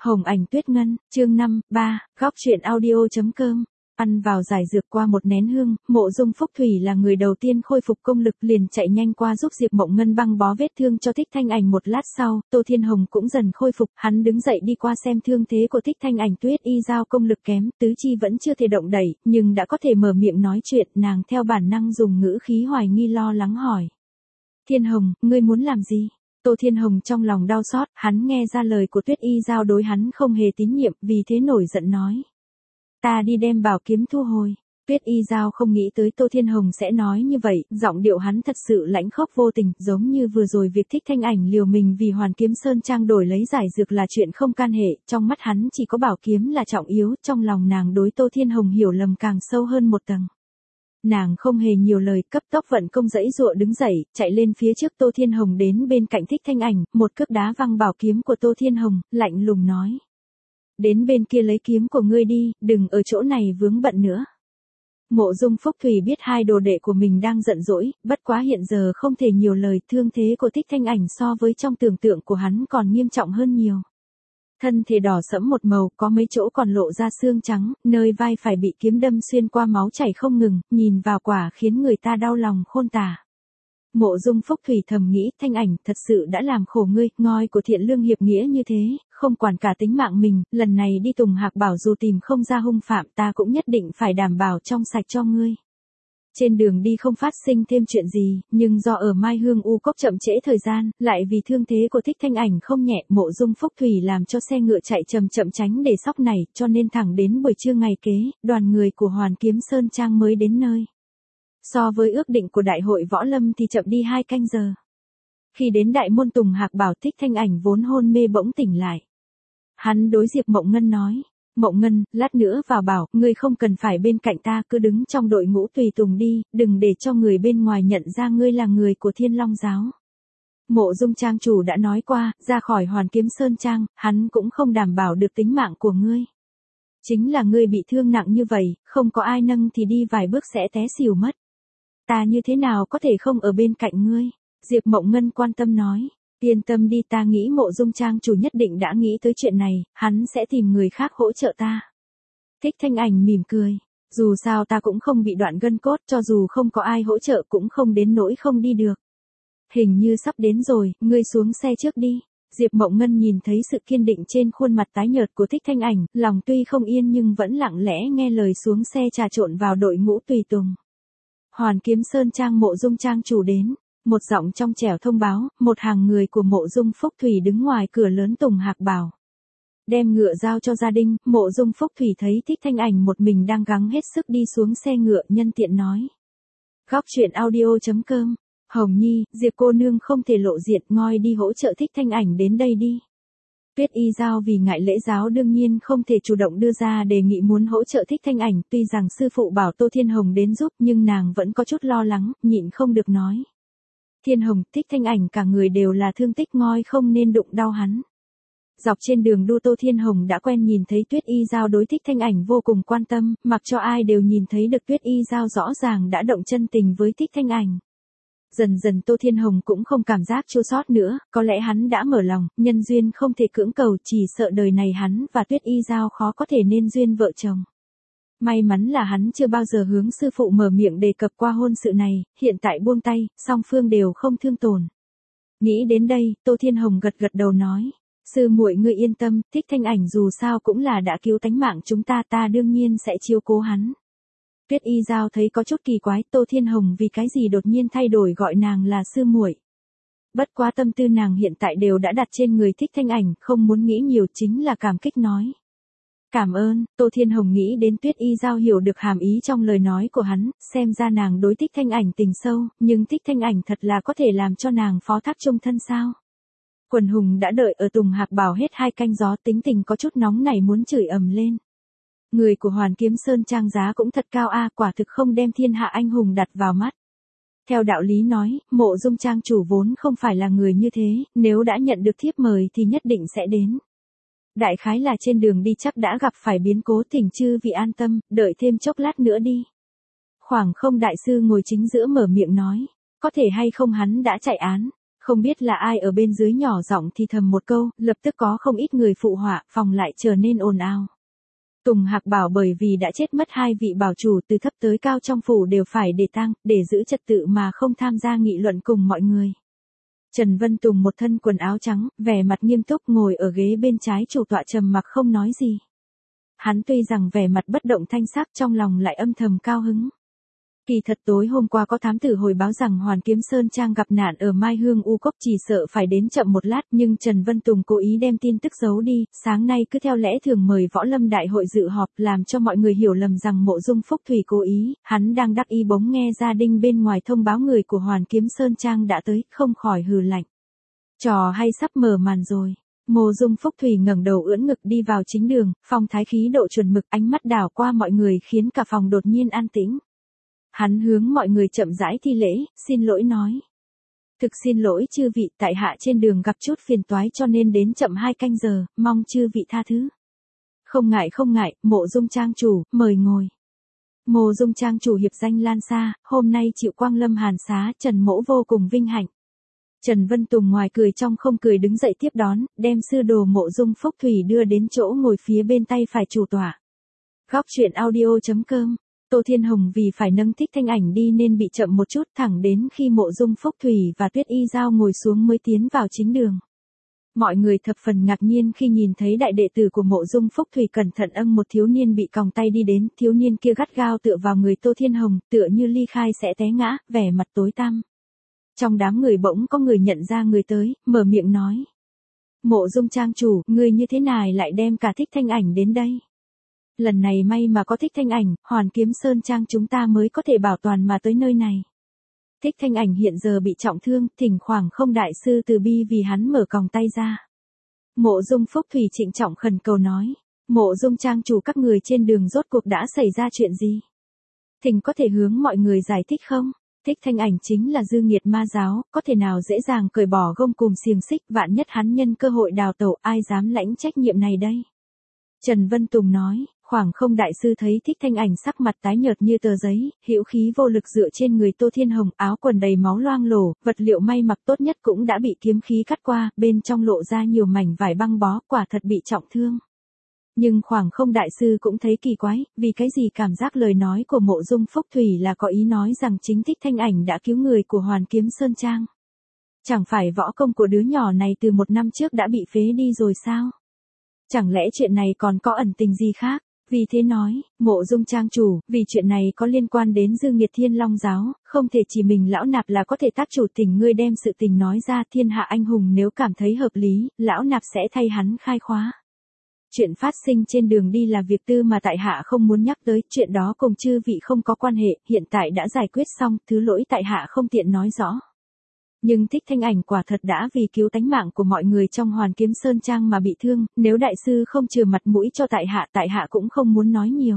Hồng Ảnh Tuyết Ngân, chương 5, 3, góc truyện audio.com. Ăn vào giải dược qua một nén hương, Mộ Dung Phúc Thủy là người đầu tiên khôi phục công lực, liền chạy nhanh qua giúp Diệp Mộng Ngân băng bó vết thương cho Thích Thanh Ảnh. Một lát sau, Tô Thiên Hồng cũng dần khôi phục, hắn đứng dậy đi qua xem thương thế của Thích Thanh Ảnh. Tuyết Y Giao công lực kém, tứ chi vẫn chưa thể động đẩy, nhưng đã có thể mở miệng nói chuyện, nàng theo bản năng dùng ngữ khí hoài nghi lo lắng hỏi. Thiên Hồng, ngươi muốn làm gì? Tô Thiên Hồng trong lòng đau xót, hắn nghe ra lời của Tuyết Y Giao đối hắn không hề tín nhiệm, vì thế nổi giận nói. Ta đi đem bảo kiếm thu hồi. Tuyết Y Giao không nghĩ tới Tô Thiên Hồng sẽ nói như vậy, giọng điệu hắn thật sự lãnh khốc vô tình, giống như vừa rồi việc Thích Thanh Ảnh liều mình vì Hoàn Kiếm Sơn Trang đổi lấy giải dược là chuyện không can hệ, trong mắt hắn chỉ có bảo kiếm là trọng yếu, trong lòng nàng đối Tô Thiên Hồng hiểu lầm càng sâu hơn một tầng. Nàng không hề nhiều lời, cấp tốc vận công dãy dụa đứng dậy, chạy lên phía trước Tô Thiên Hồng đến bên cạnh Thích Thanh Ảnh, một cước đá văng bảo kiếm của Tô Thiên Hồng, lạnh lùng nói. Đến bên kia lấy kiếm của ngươi đi, đừng ở chỗ này vướng bận nữa. Mộ Dung Phúc Thủy biết hai đồ đệ của mình đang giận dỗi, bất quá hiện giờ không thể nhiều lời, thương thế của Thích Thanh Ảnh so với trong tưởng tượng của hắn còn nghiêm trọng hơn nhiều. Thân thể đỏ sẫm một màu, có mấy chỗ còn lộ ra xương trắng, nơi vai phải bị kiếm đâm xuyên qua máu chảy không ngừng, nhìn vào quả khiến người ta đau lòng khôn tả. Mộ Dung Phúc Thủy thầm nghĩ, Thanh Ảnh thật sự đã làm khổ ngươi, ngôi của thiện lương hiệp nghĩa như thế, không quản cả tính mạng mình, lần này đi Tùng Hạc Bảo dù tìm không ra hung phạm, ta cũng nhất định phải đảm bảo trong sạch cho ngươi. Trên đường đi không phát sinh thêm chuyện gì, nhưng do ở Mai Hương U Cốc chậm trễ thời gian, lại vì thương thế của Thích Thanh Ảnh không nhẹ, Mộ Dung Phúc Thủy làm cho xe ngựa chạy chậm chậm tránh để sóc này, cho nên thẳng đến buổi trưa ngày kế, đoàn người của Hoàn Kiếm Sơn Trang mới đến nơi. So với ước định của đại hội võ lâm thì chậm đi 2 canh giờ. Khi đến đại môn Tùng Hạc Bảo, Thích Thanh Ảnh vốn hôn mê bỗng tỉnh lại. Hắn đối Diệp Mộng Ngân nói. Mộng Ngân, lát nữa vào bảo, ngươi không cần phải bên cạnh ta, cứ đứng trong đội ngũ tùy tùng đi, đừng để cho người bên ngoài nhận ra ngươi là người của Thiên Long Giáo. Mộ Dung Trang chủ đã nói qua, ra khỏi Hoàn Kiếm Sơn Trang, hắn cũng không đảm bảo được tính mạng của ngươi. Chính là ngươi bị thương nặng như vậy, không có ai nâng thì đi vài bước sẽ té xỉu mất. Ta như thế nào có thể không ở bên cạnh ngươi? Diệp Mộng Ngân quan tâm nói. Yên tâm đi, ta nghĩ Mộ Dung Trang chủ nhất định đã nghĩ tới chuyện này, hắn sẽ tìm người khác hỗ trợ ta. Thích Thanh Ảnh mỉm cười. Dù sao ta cũng không bị đoạn gân cốt, cho dù không có ai hỗ trợ cũng không đến nỗi không đi được. Hình như sắp đến rồi, ngươi xuống xe trước đi. Diệp Mộng Ngân nhìn thấy sự kiên định trên khuôn mặt tái nhợt của Thích Thanh Ảnh, lòng tuy không yên nhưng vẫn lặng lẽ nghe lời xuống xe trà trộn vào đội ngũ tùy tùng. Hoàn Kiếm Sơn Trang Mộ Dung Trang chủ đến. Một giọng trong trẻo thông báo, một hàng người của Mộ Dung Phúc Thủy đứng ngoài cửa lớn Tùng Hạc Bảo. Đem ngựa giao cho gia đình, Mộ Dung Phúc Thủy thấy Thích Thanh Ảnh một mình đang gắng hết sức đi xuống xe ngựa, nhân tiện nói. Góc truyện audio.com. Hồng Nhi, Diệp cô nương không thể lộ diện, ngoi đi hỗ trợ Thích Thanh Ảnh đến đây đi. Tuyết Y Giao vì ngại lễ giáo đương nhiên không thể chủ động đưa ra đề nghị muốn hỗ trợ Thích Thanh Ảnh, tuy rằng sư phụ bảo Tô Thiên Hồng đến giúp nhưng nàng vẫn có chút lo lắng, nhịn không được nói. Thiên Hồng, Thích Thanh Ảnh cả người đều là thương tích, ngoi không nên đụng đau hắn. Dọc trên đường đua Tô Thiên Hồng đã quen nhìn thấy Tuyết Y Giao đối Thích Thanh Ảnh vô cùng quan tâm, mặc cho ai đều nhìn thấy được Tuyết Y Giao rõ ràng đã động chân tình với Thích Thanh Ảnh. Dần dần Tô Thiên Hồng cũng không cảm giác chua xót nữa, có lẽ hắn đã mở lòng, nhân duyên không thể cưỡng cầu, chỉ sợ đời này hắn và Tuyết Y Giao khó có thể nên duyên vợ chồng. May mắn là hắn chưa bao giờ hướng sư phụ mở miệng đề cập qua hôn sự này, hiện tại buông tay, song phương đều không thương tổn. Nghĩ đến đây, Tô Thiên Hồng gật gật đầu nói, sư muội ngươi yên tâm, Thích Thanh Ảnh dù sao cũng là đã cứu tánh mạng chúng ta, ta đương nhiên sẽ chiếu cố hắn. Tuyết Y Giao thấy có chút kỳ quái, Tô Thiên Hồng vì cái gì đột nhiên thay đổi gọi nàng là sư muội. Bất quá tâm tư nàng hiện tại đều đã đặt trên người Thích Thanh Ảnh, không muốn nghĩ nhiều, chính là cảm kích nói. Cảm ơn. Tô Thiên Hồng nghĩ đến Tuyết Y Giao hiểu được hàm ý trong lời nói của hắn, xem ra nàng đối Thích Thanh Ảnh tình sâu, nhưng Thích Thanh Ảnh thật là có thể làm cho nàng phó thác chung thân sao. Quần hùng đã đợi ở Tùng Hạc Bảo hết 2 canh gió, tính tình có chút nóng nảy muốn chửi ầm lên. Người của Hoàn Kiếm Sơn Trang giá cũng thật cao a, quả thực không đem thiên hạ anh hùng đặt vào mắt. Theo đạo lý nói, Mộ Dung Trang chủ vốn không phải là người như thế, nếu đã nhận được thiếp mời thì nhất định sẽ đến. Đại khái là trên đường đi chắc đã gặp phải biến cố, thỉnh chư vị an tâm, đợi thêm chốc lát nữa đi. Khoảng Không đại sư ngồi chính giữa mở miệng nói, có thể hay không hắn đã chạy án. Không biết là ai ở bên dưới nhỏ giọng thì thầm một câu, lập tức có không ít người phụ họa, phòng lại trở nên ồn ào. Tùng Hạc bảo bởi vì đã chết mất hai vị bảo chủ từ thấp tới cao trong phủ đều phải để tang, để giữ trật tự mà không tham gia nghị luận cùng mọi người. Trần Vân Tùng một thân quần áo trắng, vẻ mặt nghiêm túc ngồi ở ghế bên trái chủ tọa trầm mặc không nói gì. Hắn tuy rằng vẻ mặt bất động thanh sắc trong lòng lại âm thầm cao hứng. Kỳ thật tối hôm qua có thám tử hồi báo rằng Hoàn Kiếm Sơn Trang gặp nạn ở Mai Hương U Cốc, chỉ sợ phải đến chậm một lát, nhưng Trần Vân Tùng cố ý đem tin tức giấu đi, sáng nay cứ theo lẽ thường mời Võ Lâm Đại hội dự họp, làm cho mọi người hiểu lầm rằng Mộ Dung Phúc Thủy cố ý, hắn đang đắc ý bỗng nghe gia đình bên ngoài thông báo người của Hoàn Kiếm Sơn Trang đã tới, không khỏi hừ lạnh. Trò hay sắp mở màn rồi. Mộ Dung Phúc Thủy ngẩng đầu ưỡn ngực đi vào chính đường, phong thái khí độ chuẩn mực, ánh mắt đảo qua mọi người khiến cả phòng đột nhiên an tĩnh. Hắn hướng mọi người chậm rãi thi lễ, xin lỗi nói. Thực xin lỗi chư vị, tại hạ trên đường gặp chút phiền toái cho nên đến chậm 2 canh giờ, mong chư vị tha thứ. Không ngại, Mộ Dung trang chủ, mời ngồi. Mộ Dung trang chủ hiệp danh lan xa, hôm nay chịu quang lâm Hàn Xá, Trần mỗ vô cùng vinh hạnh. Trần Vân Tùng ngoài cười trong không cười đứng dậy tiếp đón, đem sư đồ Mộ Dung Phúc Thủy đưa đến chỗ ngồi phía bên tay phải chủ tọa. Góc truyện audio.com. Tô Thiên Hồng vì phải nâng Thích Thanh Ảnh đi nên bị chậm một chút, thẳng đến khi Mộ Dung Phúc Thủy và Tuyết Y Giao ngồi xuống mới tiến vào chính đường. Mọi người thập phần ngạc nhiên khi nhìn thấy đại đệ tử của Mộ Dung Phúc Thủy cẩn thận âng một thiếu niên bị còng tay đi đến, thiếu niên kia gắt gao tựa vào người Tô Thiên Hồng, tựa như ly khai sẽ té ngã, vẻ mặt tối tăm. Trong đám người bỗng có người nhận ra người tới, mở miệng nói. Mộ Dung trang chủ, người như thế nào lại đem cả Thích Thanh Ảnh đến đây? Lần này may mà có Thích Thanh Ảnh, Hoàn Kiếm Sơn Trang chúng ta mới có thể bảo toàn mà tới nơi này. Thích Thanh Ảnh hiện giờ bị trọng thương, thỉnh khoảng không đại sư từ bi vì hắn mở còng tay ra. Mộ Dung Phúc Thủy trịnh trọng khẩn cầu nói. Mộ Dung trang chủ, các người trên đường rốt cuộc đã xảy ra chuyện gì? Thỉnh có thể hướng mọi người giải thích không? Thích Thanh Ảnh chính là dư nghiệt ma giáo, có thể nào dễ dàng cởi bỏ gông cùm xiềng xích, vạn nhất hắn nhân cơ hội đào tẩu, ai dám lãnh trách nhiệm này đây? Trần Vân Tùng nói. Khoảng không đại sư thấy Thích Thanh Ảnh sắc mặt tái nhợt như tờ giấy, hữu khí vô lực dựa trên người Tô Thiên Hồng, áo quần đầy máu loang lổ, vật liệu may mặc tốt nhất cũng đã bị kiếm khí cắt qua, bên trong lộ ra nhiều mảnh vải băng bó, quả thật bị trọng thương. Nhưng khoảng không đại sư cũng thấy kỳ quái, vì cái gì cảm giác lời nói của Mộ Dung Phúc Thủy là có ý nói rằng chính Thích Thanh Ảnh đã cứu người của Hoàn Kiếm Sơn Trang. Chẳng phải võ công của đứa nhỏ này từ 1 năm trước đã bị phế đi rồi sao? Chẳng lẽ chuyện này còn có ẩn tình gì khác? Vì thế nói, Mộ Dung trang chủ, vì chuyện này có liên quan đến dư nghiệt Thiên Long giáo, không thể chỉ mình lão nạp là có thể tác chủ, tình ngươi đem sự tình nói ra, thiên hạ anh hùng nếu cảm thấy hợp lý, lão nạp sẽ thay hắn khai khóa. Chuyện phát sinh trên đường đi là việc tư mà tại hạ không muốn nhắc tới, chuyện đó cùng chư vị không có quan hệ, hiện tại đã giải quyết xong, thứ lỗi tại hạ không tiện nói rõ. Nhưng Thích Thanh Ảnh quả thật đã vì cứu tánh mạng của mọi người trong Hoàn Kiếm Sơn Trang mà bị thương, nếu đại sư không trừ mặt mũi cho tại hạ cũng không muốn nói nhiều.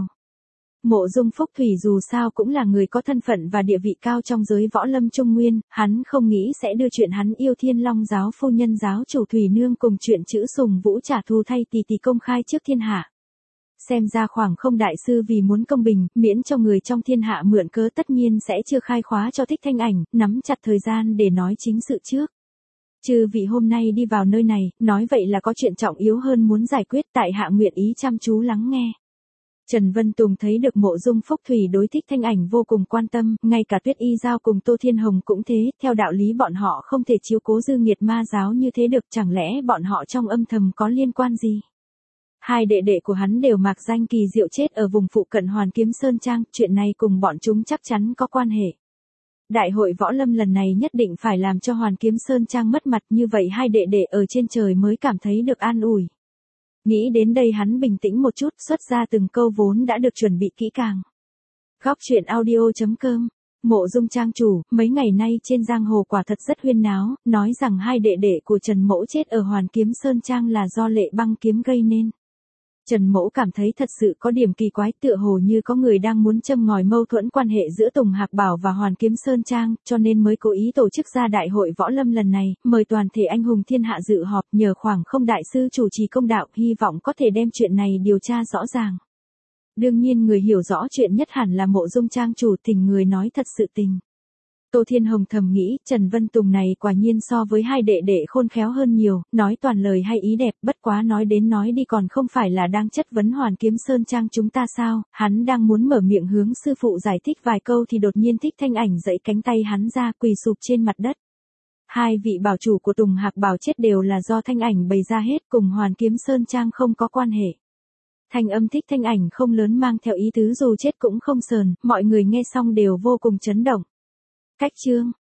Mộ Dung Phúc Thủy dù sao cũng là người có thân phận và địa vị cao trong giới võ lâm Trung Nguyên, hắn không nghĩ sẽ đưa chuyện hắn yêu Thiên Long giáo phu nhân giáo chủ Thủy Nương cùng chuyện chữ Sùng Vũ trả thù thay tỷ tỷ công khai trước thiên hạ. Xem ra khoảng không đại sư vì muốn công bình, miễn cho người trong thiên hạ mượn cớ tất nhiên sẽ chưa khai khóa cho Thích Thanh Ảnh, nắm chặt thời gian để nói chính sự trước. Chư vị hôm nay đi vào nơi này, nói vậy là có chuyện trọng yếu hơn muốn giải quyết, tại hạ nguyện ý chăm chú lắng nghe. Trần Vân Tùng thấy được Mộ Dung Phúc Thủy đối Thích Thanh Ảnh vô cùng quan tâm, ngay cả Tuyết Y Giao cùng Tô Thiên Hồng cũng thế, theo đạo lý bọn họ không thể chiếu cố dư nghiệt ma giáo như thế được, chẳng lẽ bọn họ trong âm thầm có liên quan gì? Hai đệ đệ của hắn đều mạc danh kỳ diệu chết ở vùng phụ cận Hoàn Kiếm Sơn Trang, chuyện này cùng bọn chúng chắc chắn có quan hệ. Đại hội võ lâm lần này nhất định phải làm cho Hoàn Kiếm Sơn Trang mất mặt, như vậy hai đệ đệ ở trên trời mới cảm thấy được an ủi. Nghĩ đến đây hắn bình tĩnh một chút, xuất ra từng câu vốn đã được chuẩn bị kỹ càng. Góc truyện audio.com. Mộ Dung trang chủ, mấy ngày nay trên giang hồ quả thật rất huyên náo, nói rằng hai đệ đệ của Trần Mỗ chết ở Hoàn Kiếm Sơn Trang là do Lệ Băng kiếm gây nên. Trần Mỗ cảm thấy thật sự có điểm kỳ quái, tựa hồ như có người đang muốn châm ngòi mâu thuẫn quan hệ giữa Tùng Hạc Bảo và Hoàn Kiếm Sơn Trang, cho nên mới cố ý tổ chức ra đại hội võ lâm lần này, mời toàn thể anh hùng thiên hạ dự họp, nhờ khoảng không đại sư chủ trì công đạo, hy vọng có thể đem chuyện này điều tra rõ ràng. Đương nhiên người hiểu rõ chuyện nhất hẳn là Mộ Dung trang chủ, tình người nói thật sự tình. Tô Thiên Hồng thầm nghĩ, Trần Vân Tùng này quả nhiên so với hai đệ đệ khôn khéo hơn nhiều, nói toàn lời hay ý đẹp, bất quá nói đến nói đi còn không phải là đang chất vấn Hoàn Kiếm Sơn Trang chúng ta sao, hắn đang muốn mở miệng hướng sư phụ giải thích vài câu thì đột nhiên Thích Thanh Ảnh giãy cánh tay hắn ra quỳ sụp trên mặt đất. Hai vị bảo chủ của Tùng Hạc Bảo chết đều là do Thanh Ảnh bày ra hết, cùng Hoàn Kiếm Sơn Trang không có quan hệ. Thanh âm Thích Thanh Ảnh không lớn mang theo ý tứ dù chết cũng không sờn, mọi người nghe xong đều vô cùng chấn động. Cách chương